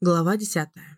Глава 10.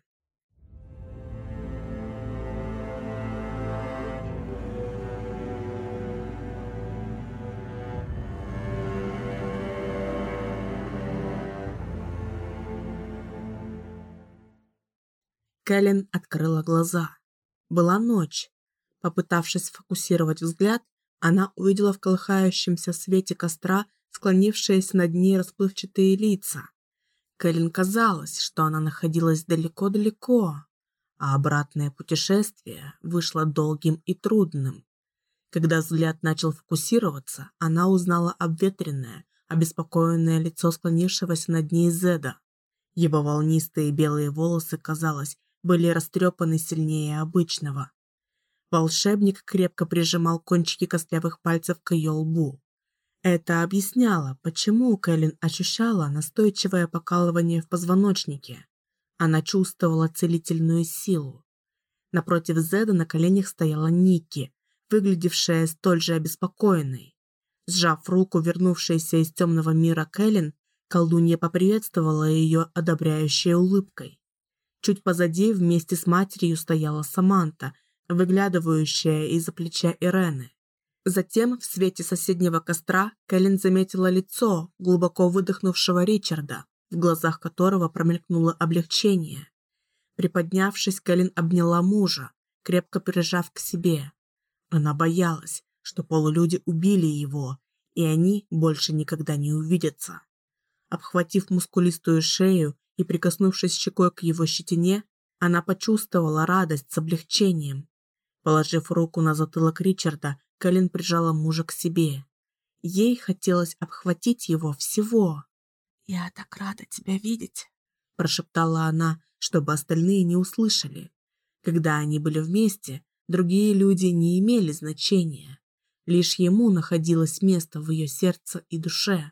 Кэлен открыла глаза. Была ночь. Попытавшись сфокусировать взгляд, она увидела в колыхающемся свете костра склонившиеся над ней расплывчатые лица. Кэлен казалось, что она находилась далеко-далеко, а обратное путешествие вышло долгим и трудным. Когда взгляд начал фокусироваться, она узнала обветренное, обеспокоенное лицо склонившегося над ней Зеда. Его волнистые белые волосы, казалось, были растрепаны сильнее обычного. Волшебник крепко прижимал кончики костлявых пальцев к ее лбу. Это объясняло, почему Кэлен ощущала настойчивое покалывание в позвоночнике. Она чувствовала целительную силу. Напротив Зеда на коленях стояла Никки, выглядевшая столь же обеспокоенной. Сжав руку вернувшейся из темного мира Кэлен, колдунья поприветствовала ее одобряющей улыбкой. Чуть позади вместе с матерью стояла Саманта, выглядывающая из-за плеча Ирены. Затем в свете соседнего костра Кэлен заметила лицо глубоко выдохнувшего Ричарда, в глазах которого промелькнуло облегчение. Приподнявшись, Кэлен обняла мужа, крепко прижав к себе. Она боялась, что полулюди убили его, и они больше никогда не увидятся. Обхватив мускулистую шею и прикоснувшись щекой к его щетине, она почувствовала радость с облегчением. Положив руку на затылок Ричарда, Кэлен прижала мужа к себе. Ей хотелось обхватить его всего. «Я так рада тебя видеть», – прошептала она, чтобы остальные не услышали. Когда они были вместе, другие люди не имели значения. Лишь ему находилось место в ее сердце и душе.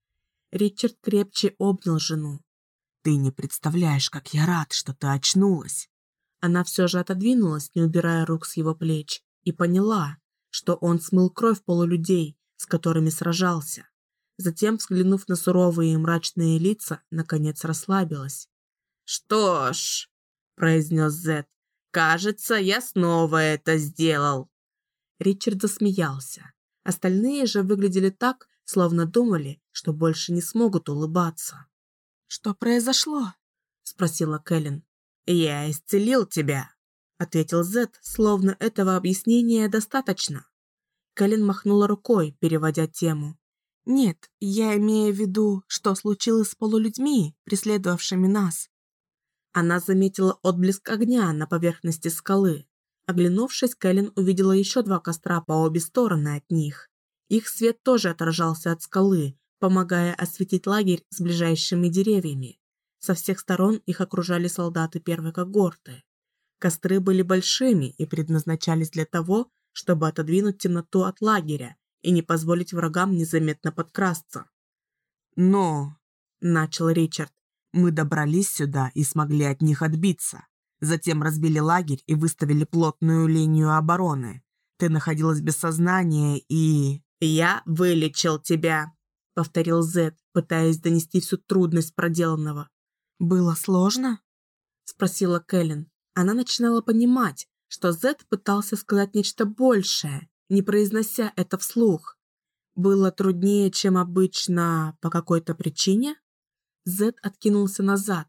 Ричард крепче обнял жену. «Ты не представляешь, как я рад, что ты очнулась!» Она все же отодвинулась, не убирая рук с его плеч, и поняла, что он смыл кровь полулюдей, с которыми сражался. Затем, взглянув на суровые и мрачные лица, наконец расслабилась. «Что ж», — произнес Зед, — «кажется, я снова это сделал». Ричард засмеялся. Остальные же выглядели так, словно думали, что больше не смогут улыбаться. «Что произошло?» — спросила Кэлен. «Я исцелил тебя», — ответил Зед, словно этого объяснения достаточно. Кэлен махнула рукой, переводя тему. «Нет, я имею в виду, что случилось с полулюдьми, преследовавшими нас». Она заметила отблеск огня на поверхности скалы. Оглянувшись, Кэлен увидела еще 2 костра по обе стороны от них. Их свет тоже отражался от скалы, помогая осветить лагерь с ближайшими деревьями. Со всех сторон их окружали солдаты первой когорты. Костры были большими и предназначались для того, чтобы отодвинуть темноту от лагеря и не позволить врагам незаметно подкрасться. «Но», — начал Ричард, — «мы добрались сюда и смогли от них отбиться. Затем разбили лагерь и выставили плотную линию обороны. Ты находилась без сознания и...» «Я вылечил тебя», — повторил Зед, пытаясь донести всю трудность проделанного. «Было сложно?» — спросила Кэлен. Она начинала понимать, что Зед пытался сказать нечто большее, не произнося это вслух. Было труднее, чем обычно, по какой-то причине? Зед откинулся назад.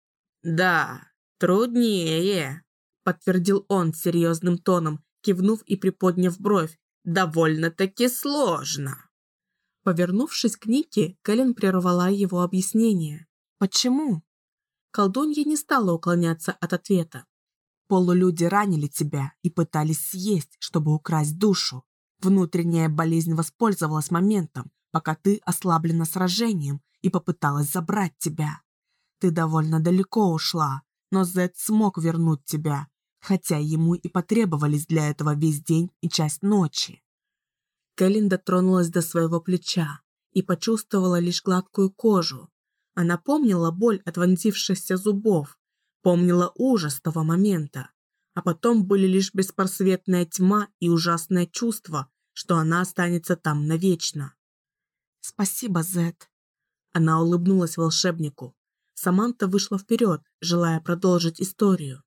«Да, труднее», — подтвердил он серьезным тоном, кивнув и приподняв бровь. «Довольно-таки сложно». Повернувшись к Нике, Кэлен прервала его объяснение. «Почему?» Колдунья не стала уклоняться от ответа. «Полулюди ранили тебя и пытались съесть, чтобы украсть душу. Внутренняя болезнь воспользовалась моментом, пока ты ослаблена сражением, и попыталась забрать тебя. Ты довольно далеко ушла, но Зед смог вернуть тебя, хотя ему и потребовались для этого весь день и часть ночи». Кэлен дотронулась до своего плеча и почувствовала лишь гладкую кожу. Она помнила боль от вонзившихся зубов, помнила ужас того момента, а потом были лишь беспросветная тьма и ужасное чувство, что она останется там навечно. «Спасибо, Зед». Она улыбнулась волшебнику. Саманта вышла вперед, желая продолжить историю.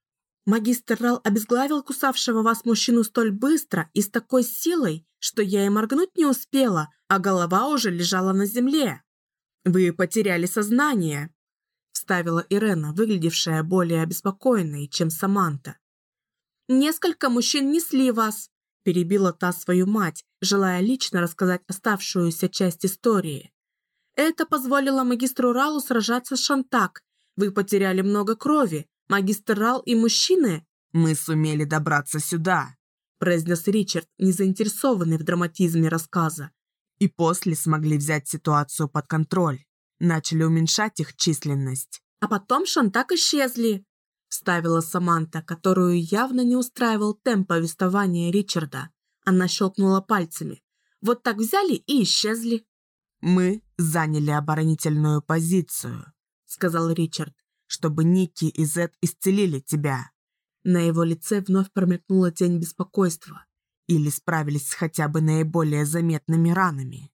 Магистр Рал обезглавил кусавшего вас мужчину столь быстро и с такой силой, что я и моргнуть не успела, а голова уже лежала на земле. Вы потеряли сознание, вставила Ирена, выглядевшая более обеспокоенной, чем Саманта. Несколько мужчин несли вас, перебила та свою мать, желая лично рассказать оставшуюся часть истории. Это позволило магистру Ралу сражаться с Шантак. Вы потеряли много крови. Магистр Рал и мужчины... «Мы сумели добраться сюда», произнес Ричард, не заинтересованный в драматизме рассказа. «И после смогли взять ситуацию под контроль. Начали уменьшать их численность». А потом Шантак исчезли, вставила Саманта, которую явно не устраивал темп повествования Ричарда. Она щелкнула пальцами. Вот так взяли и исчезли. «Мы заняли оборонительную позицию», — сказал Ричард, «чтобы Ники и Зет исцелили тебя». На его лице вновь промелькнула тень беспокойства. «Или справились с хотя бы наиболее заметными ранами».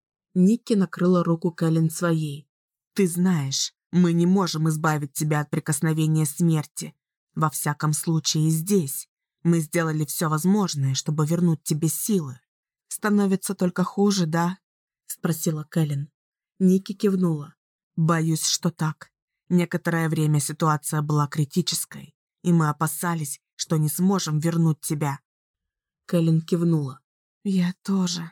Ники накрыла руку Кэлен своей. «Ты знаешь, мы не можем избавить тебя от прикосновения смерти. Во всяком случае здесь. Мы сделали все возможное, чтобы вернуть тебе силы. Становится только хуже, да?» Спросила Кэлен. Ники кивнула. «Боюсь, что так. Некоторое время ситуация была критической, и мы опасались, что не сможем вернуть тебя». Кэлен кивнула. «Я тоже».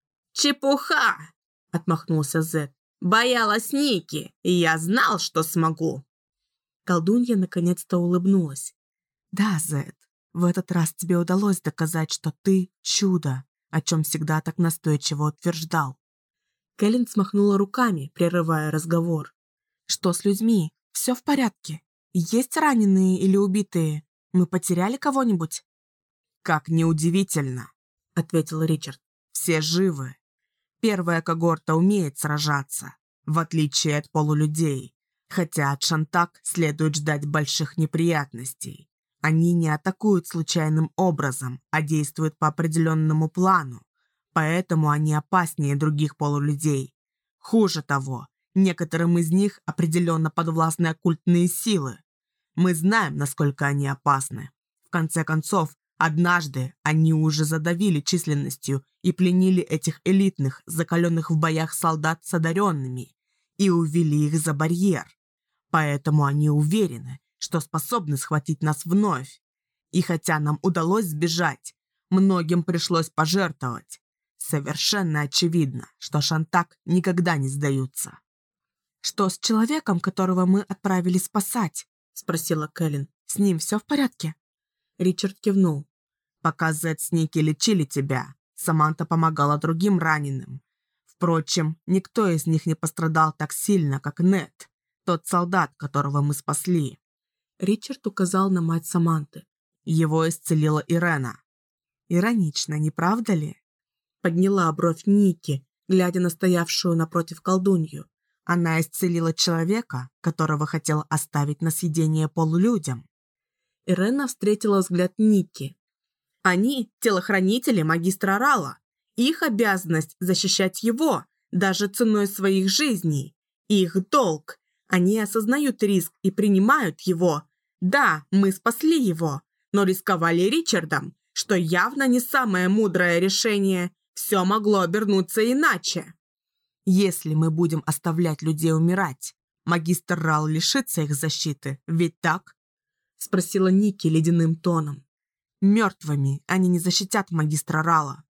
«Чепуха!» — отмахнулся Зет. «Боялась Ники, и я знал, что смогу». Колдунья наконец-то улыбнулась. «Да, Зет, в этот раз тебе удалось доказать, что ты — чудо, о чем всегда так настойчиво утверждал». Кэлен смахнула руками, прерывая разговор. «Что с людьми? Все в порядке? Есть раненые или убитые? Мы потеряли кого-нибудь?» «Как неудивительно», — ответил Ричард. «Все живы. Первая когорта умеет сражаться, в отличие от полулюдей, хотя от Шантак следует ждать больших неприятностей. Они не атакуют случайным образом, а действуют по определенному плану. Поэтому они опаснее других полулюдей. Хуже того, некоторым из них определенно подвластны оккультные силы. Мы знаем, насколько они опасны. В конце концов, однажды они уже задавили численностью и пленили этих элитных, закаленных в боях солдат с одаренными, и увели их за барьер. Поэтому они уверены, что способны схватить нас вновь. И хотя нам удалось сбежать, многим пришлось пожертвовать. Совершенно очевидно, что Шантак никогда не сдаются. «Что с человеком, которого мы отправили спасать?» — спросила Кэлен. «С ним все в порядке?» Ричард кивнул. «Пока Зет с Ники лечили тебя, Саманта помогала другим раненым. Впрочем, никто из них не пострадал так сильно, как Нет, тот солдат, которого мы спасли». Ричард указал на мать Саманты. «Его исцелила Ирена». «Иронично, не правда ли?» Подняла бровь Ники, глядя на стоявшую напротив колдунью. «Она исцелила человека, которого хотела оставить на съедение полулюдям». Ирена встретила взгляд Ники. «Они – телохранители магистра Рала. Их обязанность – защищать его, даже ценой своих жизней. Их долг. Они осознают риск и принимают его. Да, мы спасли его, но рисковали Ричардом, что явно не самое мудрое решение. Все могло обернуться иначе». «Если мы будем оставлять людей умирать, магистр Рал лишится их защиты, ведь так?» — спросила Ники ледяным тоном. «Мертвыми они не защитят магистра Рала».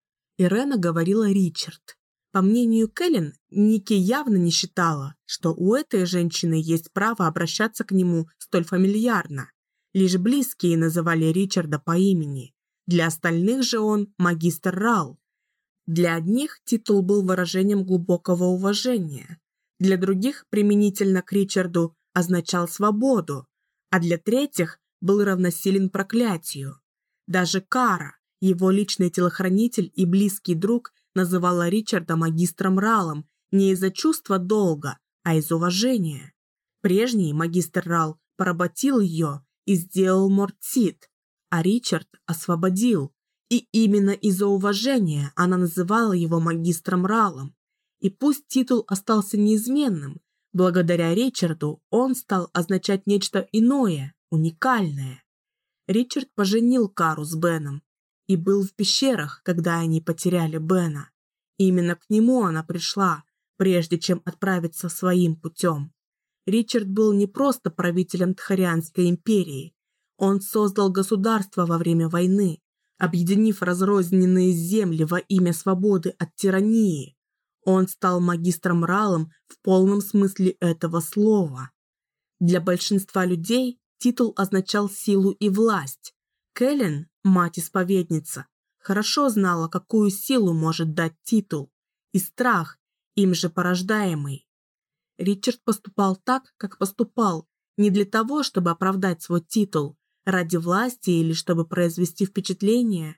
Ирена говорила Ричард. По мнению Кэлен, Ники явно не считала, что у этой женщины есть право обращаться к нему столь фамильярно. Лишь близкие называли Ричарда по имени. Для остальных же он магистр Рал. Для одних титул был выражением глубокого уважения, для других, применительно к Ричарду, означал свободу, а для третьих был равносилен проклятию. Даже Кара, его личный телохранитель и близкий друг, называла Ричарда магистром Ралом не из-за чувства долга, а из уважения. Прежний магистр Рал поработил ее и сделал Мортсид, а Ричард освободил. И именно из-за уважения она называла его магистром Ралом. И пусть титул остался неизменным, Благодаря Ричарду он стал означать нечто иное, уникальное. Ричард поженил Кару с Беном и был в пещерах, когда они потеряли Бена. Именно к нему она пришла, прежде чем отправиться своим путем. Ричард был не просто правителем Тхарианской империи. Он создал государство во время войны, объединив разрозненные земли во имя свободы от тирании. Он стал магистром Ралом в полном смысле этого слова. Для большинства людей титул означал силу и власть. Кэлен, мать-исповедница, хорошо знала, какую силу может дать титул, и страх, им же порождаемый. Ричард поступал так, как поступал, не для того, чтобы оправдать свой титул, ради власти или чтобы произвести впечатление.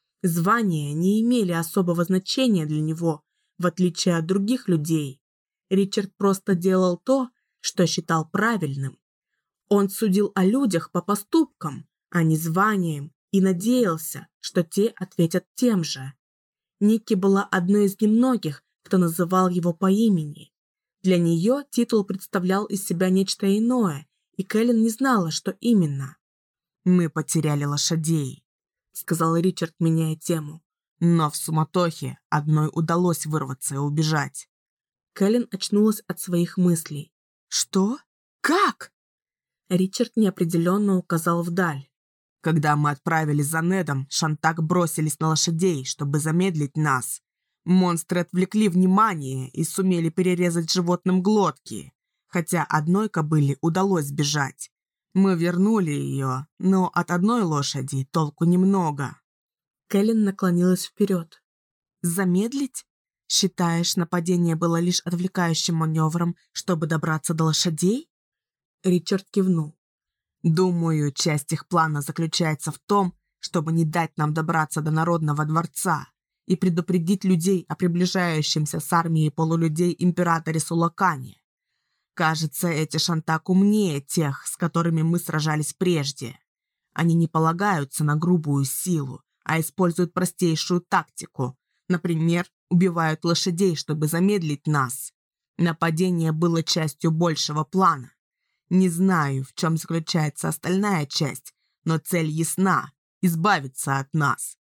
Звания не имели особого значения для него, в отличие от других людей. Ричард просто делал то, что считал правильным. Он судил о людях по поступкам, а не званиям, и надеялся, что те ответят тем же. Ники была одной из немногих, кто называл его по имени. Для нее титул представлял из себя нечто иное, и Кэлен не знала, что именно. «Мы потеряли лошадей», — сказал Ричард, меняя тему. «Но в суматохе одной удалось вырваться и убежать». Кэлен очнулась от своих мыслей. «Что? Как?» Ричард неопределенно указал вдаль. «Когда мы отправились за Недом, Шантак бросились на лошадей, чтобы замедлить нас. Монстры отвлекли внимание и сумели перерезать животным глотки, хотя одной кобыле удалось сбежать. Мы вернули ее, но от одной лошади толку немного». Кэлен наклонилась вперед. «Замедлить? Считаешь, нападение было лишь отвлекающим маневром, чтобы добраться до лошадей?» Ричард кивнул. «Думаю, часть их плана заключается в том, чтобы не дать нам добраться до Народного дворца и предупредить людей о приближающемся с армией полулюдей императоре Сулакане. Кажется, эти Шантак умнее тех, с которыми мы сражались прежде. Они не полагаются на грубую силу, а используют простейшую тактику. Например, убивают лошадей, чтобы замедлить нас. Нападение было частью большего плана. Не знаю, в чем заключается остальная часть, но цель ясна – избавиться от нас».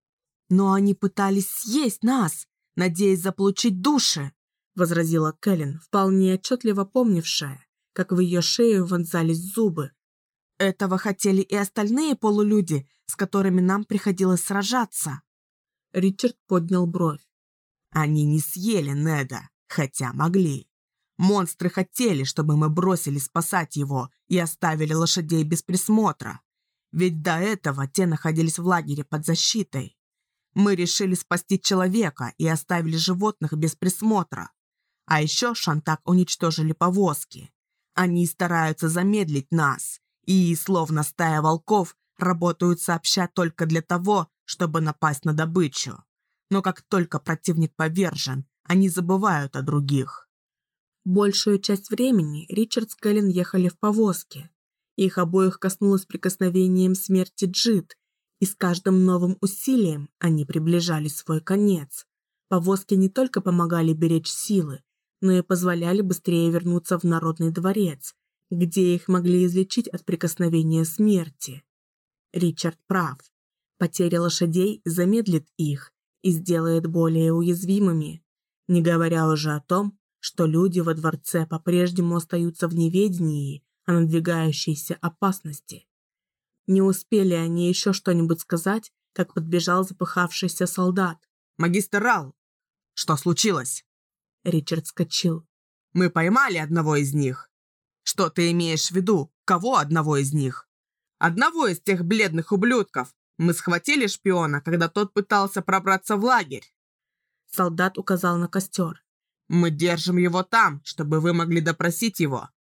«Но они пытались съесть нас, надеясь заполучить души», — возразила Кэлен, вполне отчетливо помнившая, как в ее шею вонзались зубы. «Этого хотели и остальные полулюди, с которыми нам приходилось сражаться». Ричард поднял бровь. «Они не съели Неда, хотя могли. Монстры хотели, чтобы мы бросились спасать его и оставили лошадей без присмотра. Ведь до этого те находились в лагере под защитой. Мы решили спасти человека и оставили животных без присмотра. А еще Шантак уничтожили повозки. Они стараются замедлить нас и, словно стая волков, работают сообща только для того, чтобы напасть на добычу. Но как только противник повержен, они забывают о других». Большую часть времени Ричард с Кэлен ехали в повозке. Их обоих коснулось прикосновением смерти Джид, и с каждым новым усилием они приближали свой конец. Повозки не только помогали беречь силы, но и позволяли быстрее вернуться в Народный дворец, где их могли излечить от прикосновения смерти. Ричард прав. Потеря лошадей замедлит их и сделает более уязвимыми, не говоря уже о том, что люди во дворце по-прежнему остаются в неведении о надвигающейся опасности. Не успели они еще что-нибудь сказать, как подбежал запыхавшийся солдат. «Магистр Рал, что случилось?» Ричард вскочил. «Мы поймали одного из них». «Что ты имеешь в виду? Кого одного из них?» «Одного из тех бледных ублюдков. Мы схватили шпиона, когда тот пытался пробраться в лагерь». Солдат указал на костер. «Мы держим его там, чтобы вы могли допросить его,